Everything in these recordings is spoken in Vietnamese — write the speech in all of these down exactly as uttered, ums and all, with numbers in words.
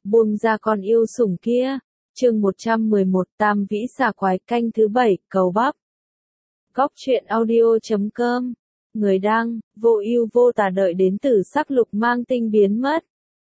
Buông ra con yêu sủng kia. Chương một trăm mười một Tam Vĩ Xà Quái canh thứ bảy, cầu bắp. Góc truyện audio chấm com. Người đăng, vô ưu vô tà. Đợi đến tử sắc lục mang tinh biến mất.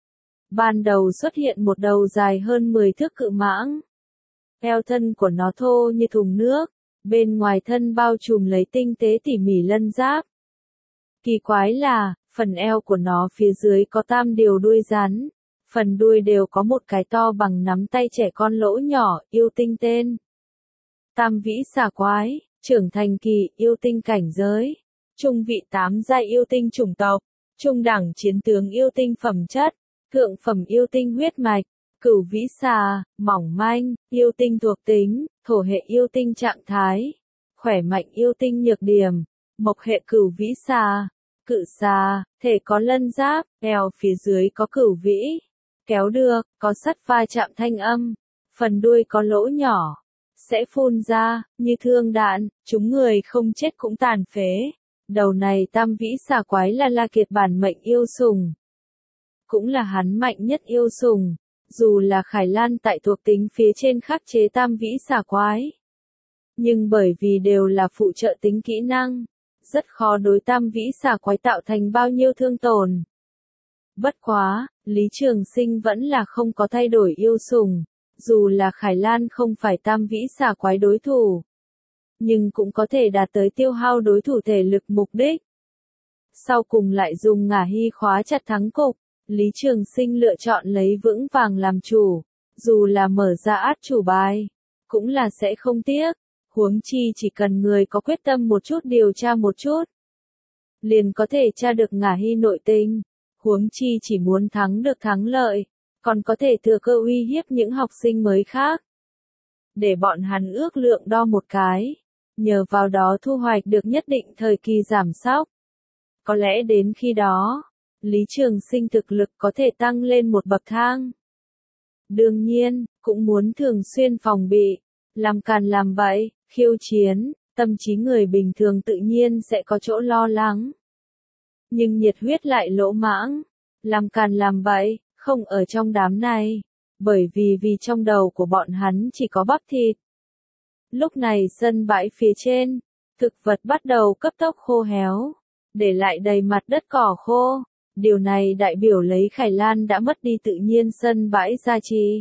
Ban đầu xuất hiện một đầu dài hơn mười thước cự mãng. Eo thân của nó thô như thùng nước, bên ngoài thân bao trùm lấy tinh tế tỉ mỉ lân giáp. Kỳ quái là, phần eo của nó phía dưới có tam điều đuôi rắn. Phần đuôi đều có một cái to bằng nắm tay trẻ con lỗ nhỏ, yêu tinh tên. Tam Vĩ Xà Quái, trưởng thành kỳ, yêu tinh cảnh giới. Trung vị tám giai yêu tinh chủng tộc. Trung đẳng chiến tướng yêu tinh phẩm chất. Thượng phẩm yêu tinh huyết mạch. Cửu vĩ xà, mỏng manh, yêu tinh thuộc tính, thổ hệ yêu tinh trạng thái. Khỏe mạnh yêu tinh nhược điểm. Mộc hệ cửu vĩ xà. Cự xà, thể có lân giáp, eo phía dưới có cửu vĩ. Kéo được, có sắt va chạm thanh âm. Phần đuôi có lỗ nhỏ. Sẽ phun ra, như thương đạn, chúng người không chết cũng tàn phế. Đầu này Tam Vĩ Xà Quái là La Kiệt bản mệnh yêu sùng. Cũng là hắn mạnh nhất yêu sùng. Dù là Khải Lan tại thuộc tính phía trên khắc chế Tam Vĩ Xà Quái. Nhưng bởi vì đều là phụ trợ tính kỹ năng. Rất khó đối Tam Vĩ Xà Quái tạo thành bao nhiêu thương tổn. Bất quá, Lý Trường Sinh vẫn là không có thay đổi yêu sùng. Dù là Khải Lan không phải Tam Vĩ Xà Quái đối thủ. Nhưng cũng có thể đạt tới tiêu hao đối thủ thể lực mục đích. Sau cùng lại dùng ngả hy khóa chặt thắng cục. Lý Trường Sinh lựa chọn lấy vững vàng làm chủ. Dù là mở ra át chủ bài. Cũng là sẽ không tiếc. Huống chi chỉ cần người có quyết tâm một chút điều tra một chút. Liền có thể tra được ngả hy nội tình. Huống chi chỉ muốn thắng được thắng lợi. Còn có thể thừa cơ uy hiếp những học sinh mới khác. Để bọn hắn ước lượng đo một cái. Nhờ vào đó thu hoạch được nhất định thời kỳ giảm sóc. Có lẽ đến khi đó, Lý Trường Sinh thực lực có thể tăng lên một bậc thang. Đương nhiên, cũng muốn thường xuyên phòng bị. Làm càn làm bậy, khiêu chiến, tâm trí người bình thường tự nhiên sẽ có chỗ lo lắng. Nhưng nhiệt huyết lại lỗ mãng. Làm càn làm bậy, không ở trong đám này. Bởi vì vì trong đầu của bọn hắn chỉ có bắp thịt. Lúc này sân bãi phía trên, thực vật bắt đầu cấp tốc khô héo. Để lại đầy mặt đất cỏ khô. Điều này đại biểu lấy Khải Lan đã mất đi tự nhiên sân bãi gia trì.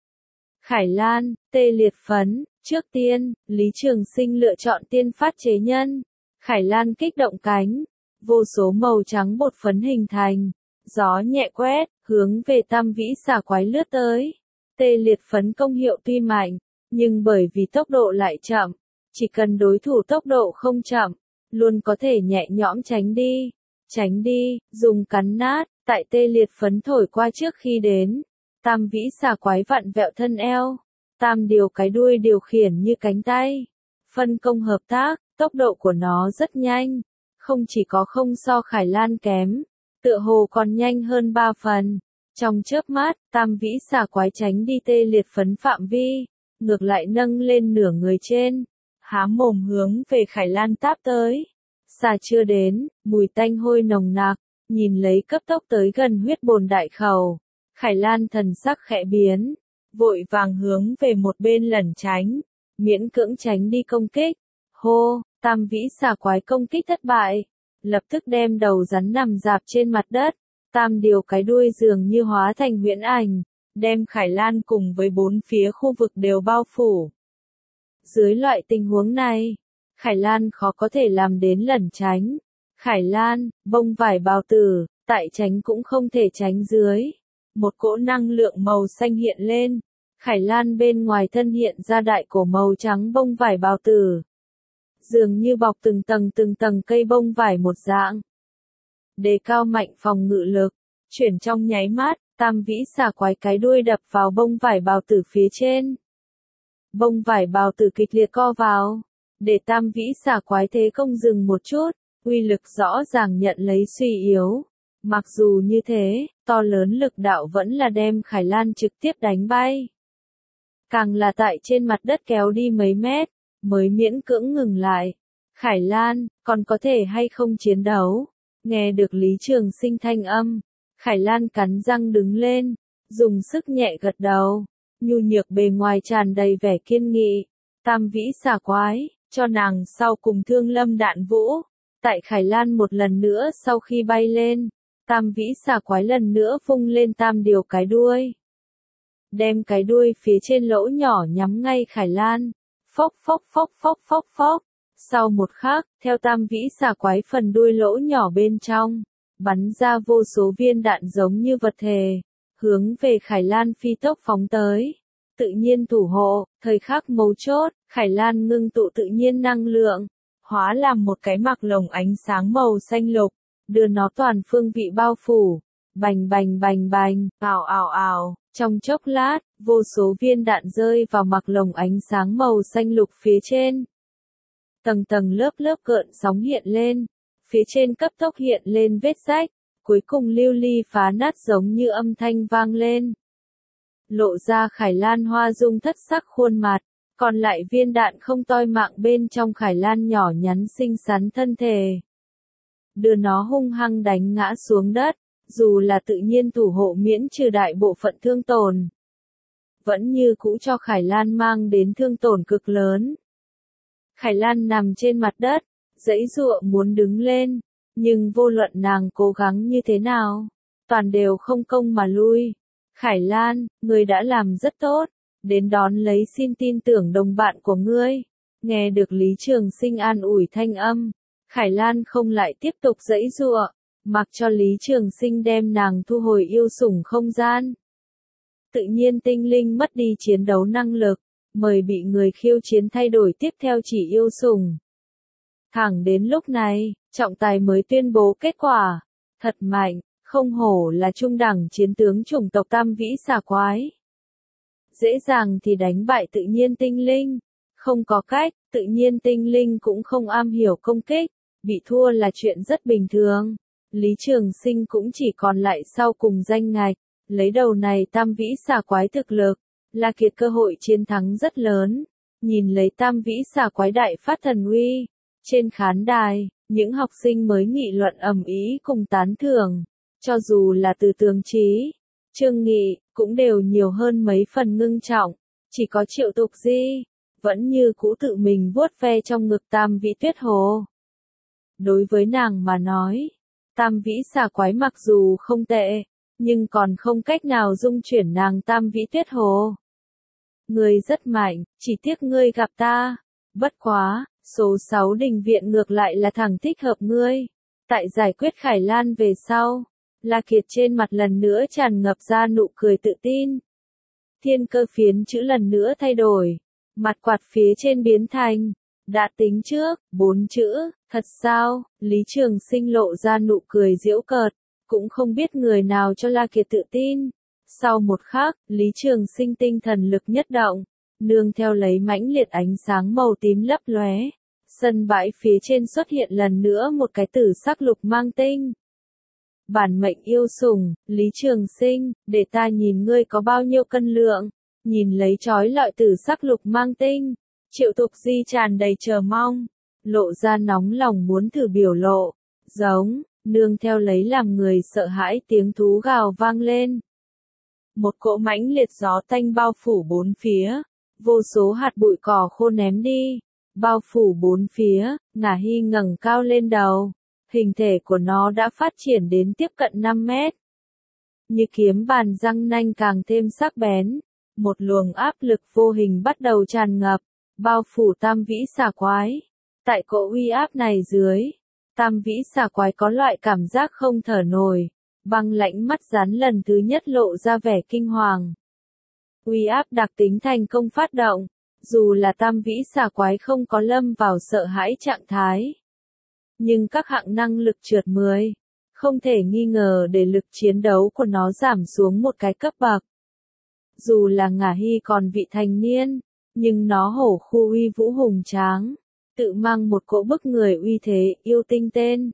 Khải Lan, tê liệt phấn. Trước tiên, Lý Trường Sinh lựa chọn tiên phát chế nhân. Khải Lan kích động cánh. Vô số màu trắng bột phấn hình thành. Gió nhẹ quét, hướng về Tam Vĩ Xà Quái lướt tới. Tê liệt phấn công hiệu tuy mạnh, nhưng bởi vì tốc độ lại chậm. Chỉ cần đối thủ tốc độ không chậm, luôn có thể nhẹ nhõm tránh đi. Tránh đi, dùng cắn nát, tại tê liệt phấn thổi qua trước khi đến. Tam Vĩ Xà Quái vặn vẹo thân eo. Tam điều cái đuôi điều khiển như cánh tay. Phân công hợp tác, tốc độ của nó rất nhanh. Không chỉ có không so Khải Lan kém, tựa hồ còn nhanh hơn ba phần. Trong chớp mắt, Tam Vĩ Xà Quái tránh đi tê liệt phấn phạm vi. Ngược lại nâng lên nửa người trên. Há mồm hướng về Khải Lan táp tới. Xà chưa đến, mùi tanh hôi nồng nặc. Nhìn lấy cấp tốc tới gần huyết bồn đại khẩu. Khải Lan thần sắc khẽ biến. Vội vàng hướng về một bên lẩn tránh. Miễn cưỡng tránh đi công kích. Hô, Tam Vĩ Xà Quái công kích thất bại. Lập tức đem đầu rắn nằm rạp trên mặt đất. Tam điều cái đuôi dường như hóa thành huyễn ảnh. Đem Khải Lan cùng với bốn phía khu vực đều bao phủ. Dưới loại tình huống này, Khải Lan khó có thể làm đến lẩn tránh. Khải Lan, bông vải bào tử, tại tránh cũng không thể tránh dưới. Một cỗ năng lượng màu xanh hiện lên. Khải Lan bên ngoài thân hiện ra đại cổ màu trắng bông vải bào tử. Dường như bọc từng tầng từng tầng cây bông vải một dạng. Đề cao mạnh phòng ngự lực. Chuyển trong nháy mắt, Tam Vĩ Xà Quái cái đuôi đập vào bông vải bào tử phía trên. Bông vải bào tử kịch liệt co vào. Để Tam Vĩ Xà Quái thế công dừng một chút. Uy lực rõ ràng nhận lấy suy yếu. Mặc dù như thế, to lớn lực đạo vẫn là đem Khải Lan trực tiếp đánh bay. Càng là tại trên mặt đất kéo đi mấy mét, mới miễn cưỡng ngừng lại. Khải Lan, còn có thể hay không chiến đấu? Nghe được Lý Trường Sinh thanh âm, Khải Lan cắn răng đứng lên, dùng sức nhẹ gật đầu, nhu nhược bề ngoài tràn đầy vẻ kiên nghị. Tam vĩ xà quái, cho nàng sau cùng thương lâm đạn vũ. Tại Khải Lan một lần nữa sau khi bay lên, tam vĩ xà quái lần nữa vung lên tam điều cái đuôi. Đem cái đuôi phía trên lỗ nhỏ nhắm ngay Khải Lan. Phốc phốc phốc phốc phốc phốc. Sau một khắc, theo tam vĩ xà quái phần đuôi lỗ nhỏ bên trong, bắn ra vô số viên đạn giống như vật thể, hướng về Khải Lan phi tốc phóng tới. Tự nhiên thủ hộ, thời khắc mấu chốt, Khải Lan ngưng tụ tự nhiên năng lượng, hóa làm một cái mặc lồng ánh sáng màu xanh lục, đưa nó toàn phương vị bao phủ. Bành bành bành bành, ào ào ào, trong chốc lát, vô số viên đạn rơi vào mặc lồng ánh sáng màu xanh lục phía trên. Tầng tầng lớp lớp gợn sóng hiện lên, phía trên cấp tốc hiện lên vết rách, cuối cùng lưu ly phá nát giống như âm thanh vang lên. Lộ ra Khải Lan hoa dung thất sắc khuôn mặt, còn lại viên đạn không toi mạng bên trong Khải Lan nhỏ nhắn xinh xắn thân thể. Đưa nó hung hăng đánh ngã xuống đất, dù là tự nhiên thủ hộ miễn trừ đại bộ phận thương tổn. Vẫn như cũ cho Khải Lan mang đến thương tổn cực lớn. Khải Lan nằm trên mặt đất, giãy giụa muốn đứng lên, nhưng vô luận nàng cố gắng như thế nào, toàn đều không công mà lui. Khải Lan, ngươi đã làm rất tốt, đến đón lấy xin tin tưởng đồng bạn của ngươi. Nghe được Lý Trường Sinh an ủi thanh âm, Khải Lan không lại tiếp tục giãy giụa, mặc cho Lý Trường Sinh đem nàng thu hồi yêu sủng không gian. Tự nhiên tinh linh mất đi chiến đấu năng lực, mời bị người khiêu chiến thay đổi tiếp theo chỉ yêu sủng. Thẳng đến lúc này, trọng tài mới tuyên bố kết quả. Thật mạnh, không hổ là trung đẳng chiến tướng chủng tộc tam vĩ xà quái. Dễ dàng thì đánh bại tự nhiên tinh linh. Không có cách, tự nhiên tinh linh cũng không am hiểu công kích, bị thua là chuyện rất bình thường. Lý Trường Sinh cũng chỉ còn lại sau cùng danh ngạch, lấy đầu này tam vĩ xà quái thực lực, là kiệt cơ hội chiến thắng rất lớn. Nhìn lấy tam vĩ xà quái đại phát thần uy, trên khán đài, những học sinh mới nghị luận ầm ĩ cùng tán thưởng, cho dù là từ Tường Trí, Trương Nghị, cũng đều nhiều hơn mấy phần ngưng trọng, chỉ có Triệu Tục Di, vẫn như cũ tự mình vuốt ve trong ngực tam vĩ tuyết hồ. Đối với nàng mà nói, tam vĩ xà quái mặc dù không tệ, nhưng còn không cách nào dung chuyển nàng tam vĩ tuyết hồ. Ngươi rất mạnh, chỉ tiếc ngươi gặp ta. Bất quá, số sáu đình viện ngược lại là thằng thích hợp ngươi. Tại giải quyết Khải Lan về sau, La Kiệt trên mặt lần nữa tràn ngập ra nụ cười tự tin. Thiên cơ phiến chữ lần nữa thay đổi, mặt quạt phía trên biến thành, đã tính trước, bốn chữ, thật sao? Lý Trường Sinh lộ ra nụ cười giễu cợt, cũng không biết người nào cho La Kiệt tự tin. Sau một khắc, Lý Trường Sinh tinh thần lực nhất động, nương theo lấy mãnh liệt ánh sáng màu tím lấp lóe, sân bãi phía trên xuất hiện lần nữa một cái tử sắc lục mang tinh. Bản mệnh yêu sủng, Lý Trường Sinh, để ta nhìn ngươi có bao nhiêu cân lượng. Nhìn lấy chói lọi tử sắc lục mang tinh, Triệu Tục Di tràn đầy chờ mong, lộ ra nóng lòng muốn thử biểu lộ, giống, nương theo lấy làm người sợ hãi tiếng thú gào vang lên. Một cỗ mãnh liệt gió tanh bao phủ bốn phía, vô số hạt bụi cỏ khô ném đi, bao phủ bốn phía. Ngả Hy ngẩng cao lên đầu, hình thể của nó đã phát triển đến tiếp cận năm mét. Như kiếm bàn răng nanh càng thêm sắc bén, một luồng áp lực vô hình bắt đầu tràn ngập, bao phủ tam vĩ xà quái. Tại cỗ uy áp này dưới, tam vĩ xà quái có loại cảm giác không thở nổi, băng lãnh mắt rắn lần thứ nhất lộ ra vẻ kinh hoàng. Uy áp đặc tính thành công phát động, dù là tam vĩ xà quái không có lâm vào sợ hãi trạng thái. Nhưng các hạng năng lực trượt mười, không thể nghi ngờ để lực chiến đấu của nó giảm xuống một cái cấp bậc. Dù là Ngả Hy còn vị thành niên, nhưng nó hổ khu uy vũ hùng tráng, tự mang một cỗ bức người uy thế, yêu tinh tên.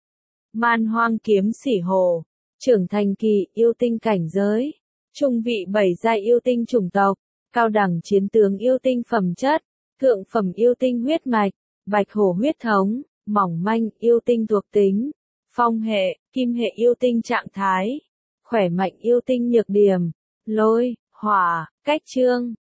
Man hoang kiếm sỉ hồ, trưởng thành kỳ yêu tinh cảnh giới, trung vị bảy giai yêu tinh chủng tộc, cao đẳng chiến tướng yêu tinh phẩm chất, thượng phẩm yêu tinh huyết mạch, bạch hổ huyết thống, mỏng manh yêu tinh thuộc tính, phong hệ, kim hệ yêu tinh trạng thái, khỏe mạnh yêu tinh nhược điểm, lôi, hỏa, cách chương.